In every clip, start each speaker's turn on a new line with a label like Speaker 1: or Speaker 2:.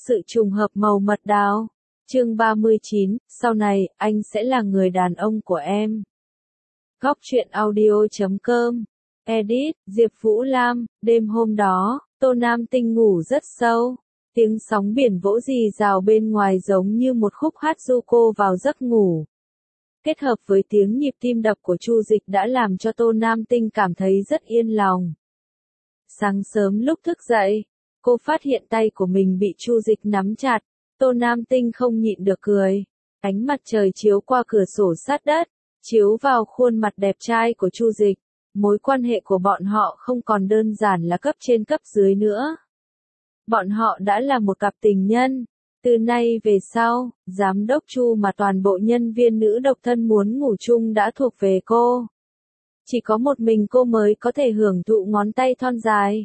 Speaker 1: Sự trùng hợp màu mật đào. Chương 39, sau này, anh sẽ là người đàn ông của em. Góc truyện audio.com. Edit, Diệp Vũ Lam. Đêm hôm đó, Tô Nam Tinh ngủ rất sâu. Tiếng sóng biển vỗ rì rào bên ngoài giống như một khúc hát du cô vào giấc ngủ. Kết hợp với tiếng nhịp tim đập của Chu Dịch đã làm cho Tô Nam Tinh cảm thấy rất yên lòng. Sáng sớm lúc thức dậy, cô phát hiện tay của mình bị Chu Dịch nắm chặt. Tô Nam Tinh không nhịn được cười. Ánh mặt trời chiếu qua cửa sổ sát đất, chiếu vào khuôn mặt đẹp trai của Chu Dịch. Mối quan hệ của bọn họ không còn đơn giản là cấp trên cấp dưới nữa. Bọn họ đã là một cặp tình nhân. Từ nay về sau, giám đốc Chu mà toàn bộ nhân viên nữ độc thân muốn ngủ chung đã thuộc về cô. Chỉ có một mình cô mới có thể hưởng thụ ngón tay thon dài,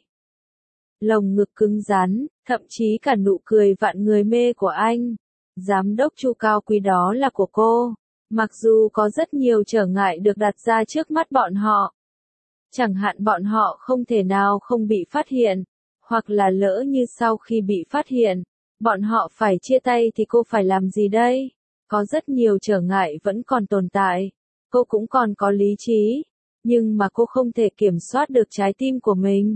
Speaker 1: lồng ngực cứng rắn, thậm chí cả nụ cười vạn người mê của anh. Giám đốc Chu cao quý đó là của cô. Mặc dù có rất nhiều trở ngại được đặt ra trước mắt bọn họ. Chẳng hạn bọn họ không thể nào không bị phát hiện, hoặc là lỡ như sau khi bị phát hiện, bọn họ phải chia tay thì cô phải làm gì đây? Có rất nhiều trở ngại vẫn còn tồn tại. Cô cũng còn có lý trí, nhưng mà cô không thể kiểm soát được trái tim của mình.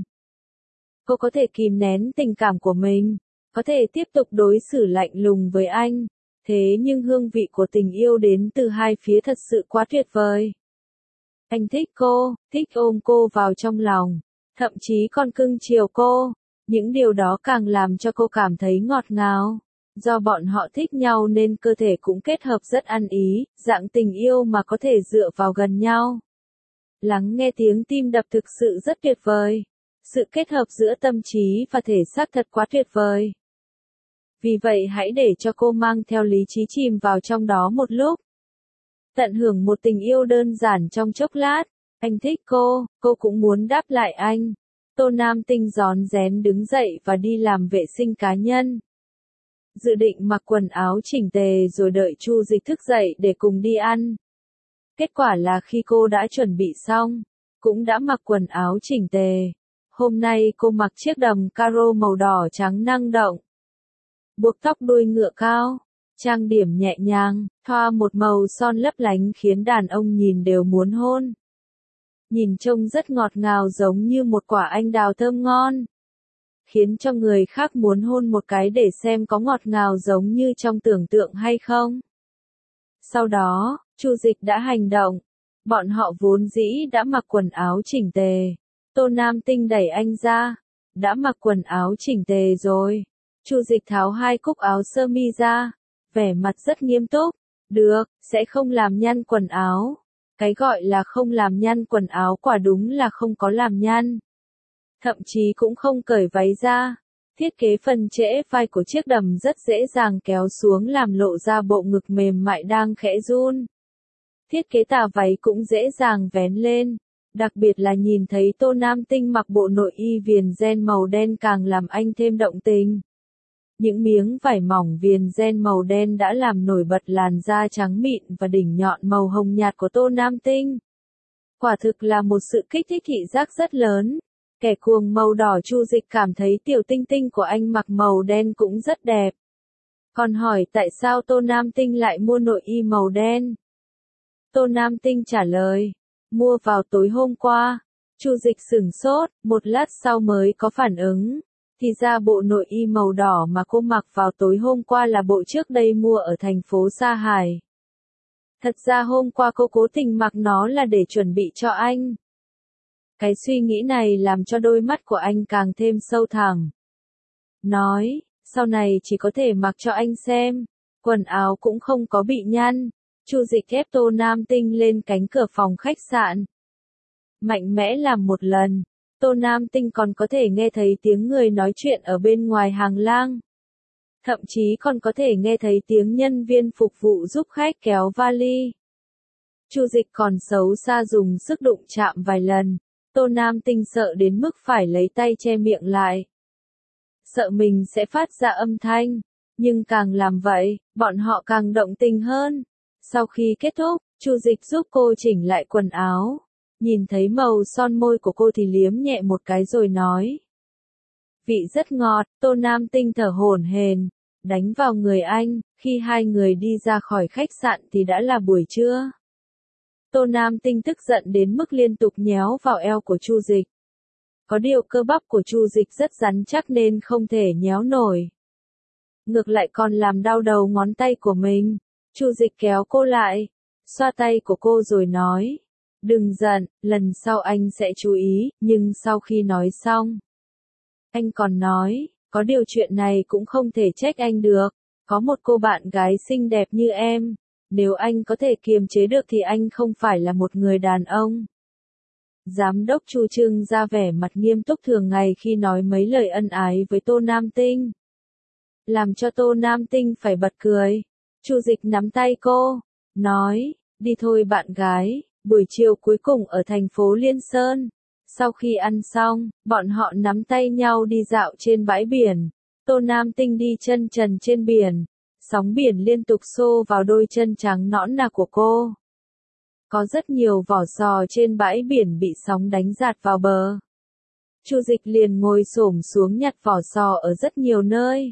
Speaker 1: Cô có thể kìm nén tình cảm của mình, có thể tiếp tục đối xử lạnh lùng với anh. Thế nhưng hương vị của tình yêu đến từ hai phía thật sự quá tuyệt vời. Anh thích cô, thích ôm cô vào trong lòng, thậm chí còn cưng chiều cô. Những điều đó càng làm cho cô cảm thấy ngọt ngào. Do bọn họ thích nhau nên cơ thể cũng kết hợp rất ăn ý, dạng tình yêu mà có thể dựa vào gần nhau. Lắng nghe tiếng tim đập thực sự rất tuyệt vời. Sự kết hợp giữa tâm trí và thể xác thật quá tuyệt vời. Vì vậy hãy để cho cô mang theo lý trí chìm vào trong đó một lúc. Tận hưởng một tình yêu đơn giản trong chốc lát. Anh thích cô cũng muốn đáp lại anh. Tô Nam Tinh rón rén đứng dậy và đi làm vệ sinh cá nhân. Dự định mặc quần áo chỉnh tề rồi đợi Chu Dịch thức dậy để cùng đi ăn. Kết quả là khi cô đã chuẩn bị xong, cũng đã mặc quần áo chỉnh tề. Hôm nay cô mặc chiếc đầm caro màu đỏ trắng năng động. Buộc tóc đuôi ngựa cao, trang điểm nhẹ nhàng, thoa một màu son lấp lánh khiến đàn ông nhìn đều muốn hôn. Nhìn trông rất ngọt ngào giống như một quả anh đào thơm ngon. Khiến cho người khác muốn hôn một cái để xem có ngọt ngào giống như trong tưởng tượng hay không. Sau đó, Chu Dịch đã hành động. Bọn họ vốn dĩ đã mặc quần áo chỉnh tề. Tô Nam Tinh đẩy anh ra. Đã mặc quần áo chỉnh tề rồi. Chu Dịch tháo hai cúc áo sơ mi ra. Vẻ mặt rất nghiêm túc. Được, sẽ không làm nhăn quần áo. Cái gọi là không làm nhăn quần áo quả đúng là không có làm nhăn. Thậm chí cũng không cởi váy ra. Thiết kế phần trễ vai của chiếc đầm rất dễ dàng kéo xuống làm lộ ra bộ ngực mềm mại đang khẽ run. Thiết kế tà váy cũng dễ dàng vén lên. Đặc biệt là nhìn thấy Tô Nam Tinh mặc bộ nội y viền ren màu đen càng làm anh thêm động tình. Những miếng vải mỏng viền ren màu đen đã làm nổi bật làn da trắng mịn và đỉnh nhọn màu hồng nhạt của Tô Nam Tinh. Quả thực là một sự kích thích thị giác rất lớn. Kẻ cuồng màu đỏ Chu Dịch cảm thấy tiểu tinh tinh của anh mặc màu đen cũng rất đẹp. Còn hỏi tại sao Tô Nam Tinh lại mua nội y màu đen? Tô Nam Tinh trả lời, mua vào tối hôm qua. Chu Dịch sửng sốt, một lát sau mới có phản ứng. Thì ra bộ nội y màu đỏ mà cô mặc vào tối hôm qua là bộ trước đây mua ở thành phố Sa Hải. Thật ra hôm qua cô cố tình mặc nó là để chuẩn bị cho anh. Cái suy nghĩ này làm cho đôi mắt của anh càng thêm sâu thẳm. Nói, sau này chỉ có thể mặc cho anh xem. Quần áo cũng không có bị nhăn. Chu Dịch ép Tô Nam Tinh lên cánh cửa phòng khách sạn. Mạnh mẽ làm một lần. Tô Nam Tinh còn có thể nghe thấy tiếng người nói chuyện ở bên ngoài hàng lang. Thậm chí còn có thể nghe thấy tiếng nhân viên phục vụ giúp khách kéo vali. Chu Dịch còn xấu xa dùng sức đụng chạm vài lần. Tô Nam Tinh sợ đến mức phải lấy tay che miệng lại. Sợ mình sẽ phát ra âm thanh. Nhưng càng làm vậy, bọn họ càng động tình hơn. Sau khi kết thúc, Chu Dịch giúp cô chỉnh lại quần áo. Nhìn thấy màu son môi của cô thì liếm nhẹ một cái rồi nói. Vị rất ngọt, Tô Nam Tinh thở hổn hển. đánh vào người anh, khi hai người đi ra khỏi khách sạn thì đã là buổi trưa. Tô Nam Tinh tức giận đến mức liên tục nhéo vào eo của Chu Dịch. Có điều cơ bắp của Chu Dịch rất rắn chắc nên không thể nhéo nổi. Ngược lại còn làm đau đầu ngón tay của mình. Chu Dịch kéo cô lại, xoa tay của cô rồi nói, đừng giận, lần sau anh sẽ chú ý, nhưng sau khi nói xong, anh còn nói, có điều chuyện này cũng không thể trách anh được, có một cô bạn gái xinh đẹp như em, nếu anh có thể kiềm chế được thì anh không phải là một người đàn ông. Giám đốc Chu trưng ra vẻ mặt nghiêm túc thường ngày khi nói mấy lời ân ái với Tô Nam Tinh. Làm cho Tô Nam Tinh phải bật cười. Chu Dịch nắm tay cô, nói, đi thôi bạn gái, buổi chiều cuối cùng ở thành phố Liên Sơn. Sau khi ăn xong, bọn họ nắm tay nhau đi dạo trên bãi biển. Tô Nam Tinh đi chân trần trên biển. Sóng biển liên tục xô vào đôi chân trắng nõn nà của cô. Có rất nhiều vỏ sò trên bãi biển bị sóng đánh dạt vào bờ. Chu Dịch liền ngồi xổm xuống nhặt vỏ sò ở rất nhiều nơi.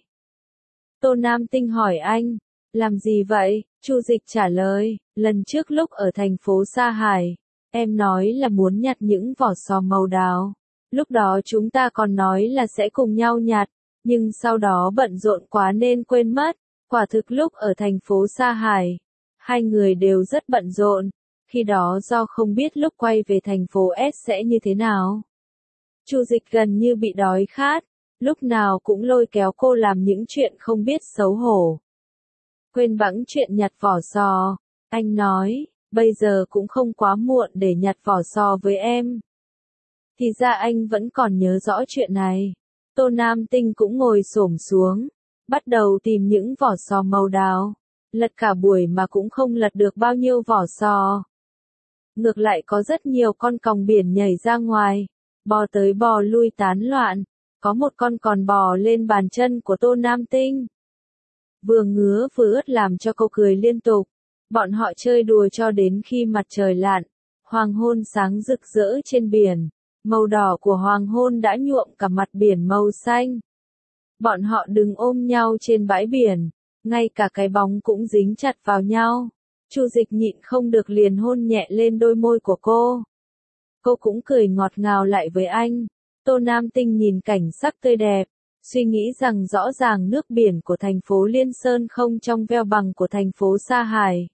Speaker 1: Tô Nam Tinh hỏi anh, làm gì vậy? Chu Dịch trả lời, lần trước lúc ở thành phố Sa Hải, em nói là muốn nhặt những vỏ sò màu đào. Lúc đó chúng ta còn nói là sẽ cùng nhau nhặt, nhưng sau đó bận rộn quá nên quên mất. Quả thực lúc ở thành phố Sa Hải, hai người đều rất bận rộn, khi đó do không biết lúc quay về thành phố S sẽ như thế nào. Chu Dịch gần như bị đói khát, lúc nào cũng lôi kéo cô làm những chuyện không biết xấu hổ. Quên bẵng chuyện nhặt vỏ sò, anh nói, bây giờ cũng không quá muộn để nhặt vỏ sò với em. Thì ra anh vẫn còn nhớ rõ chuyện này. Tô Nam Tinh cũng ngồi xổm xuống, bắt đầu tìm những vỏ sò màu đào. Lật cả buổi mà cũng không lật được bao nhiêu vỏ sò. Ngược lại có rất nhiều con còng biển nhảy ra ngoài, bò tới bò lui tán loạn. Có một con còn bò lên bàn chân của Tô Nam Tinh. Vừa ngứa vừa ướt làm cho cô cười liên tục. Bọn họ chơi đùa cho đến khi mặt trời lặn. Hoàng hôn sáng rực rỡ trên biển. Màu đỏ của hoàng hôn đã nhuộm cả mặt biển màu xanh. Bọn họ đứng ôm nhau trên bãi biển. Ngay cả cái bóng cũng dính chặt vào nhau. Chu Dịch nhịn không được liền hôn nhẹ lên đôi môi của cô. Cô cũng cười ngọt ngào lại với anh. Tô Nam Tinh nhìn cảnh sắc tươi đẹp, suy nghĩ rằng rõ ràng nước biển của thành phố Liên Sơn không trong veo bằng của thành phố Sa Hải.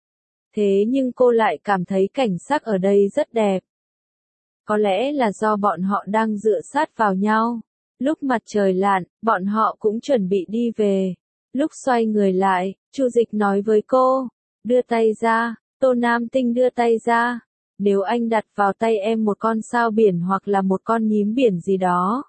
Speaker 1: Thế nhưng cô lại cảm thấy cảnh sắc ở đây rất đẹp. Có lẽ là do bọn họ đang dựa sát vào nhau. Lúc mặt trời lặn, bọn họ cũng chuẩn bị đi về. Lúc xoay người lại, Chu Dịch nói với cô, đưa tay ra. Tô Nam Tinh đưa tay ra. Nếu anh đặt vào tay em một con sao biển hoặc là một con nhím biển gì đó.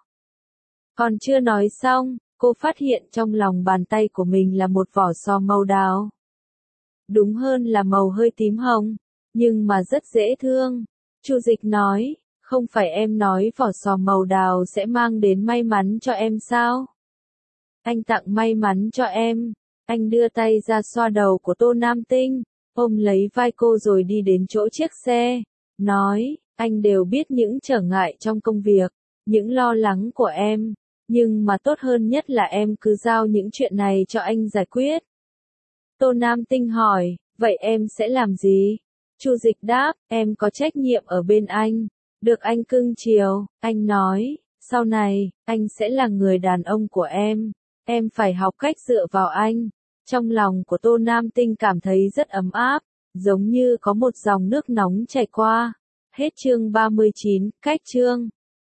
Speaker 1: Còn chưa nói xong, cô phát hiện trong lòng bàn tay của mình là một vỏ sò màu đào. Đúng hơn là màu hơi tím hồng, nhưng mà rất dễ thương. Chu Dịch nói, không phải em nói vỏ sò màu đào sẽ mang đến may mắn cho em sao? Anh tặng may mắn cho em. Anh đưa tay ra xoa đầu của Tô Nam Tinh, ôm lấy vai cô rồi đi đến chỗ chiếc xe. Nói, anh đều biết những trở ngại trong công việc, những lo lắng của em. Nhưng mà tốt hơn nhất là em cứ giao những chuyện này cho anh giải quyết. Tô Nam Tinh hỏi, vậy em sẽ làm gì? Chu Dịch đáp, em có trách nhiệm ở bên anh. Được anh cưng chiều, anh nói, sau này, anh sẽ là người đàn ông của em. Em phải học cách dựa vào anh. Trong lòng của Tô Nam Tinh cảm thấy rất ấm áp, giống như có một dòng nước nóng chảy qua. Hết chương 39, cách chương.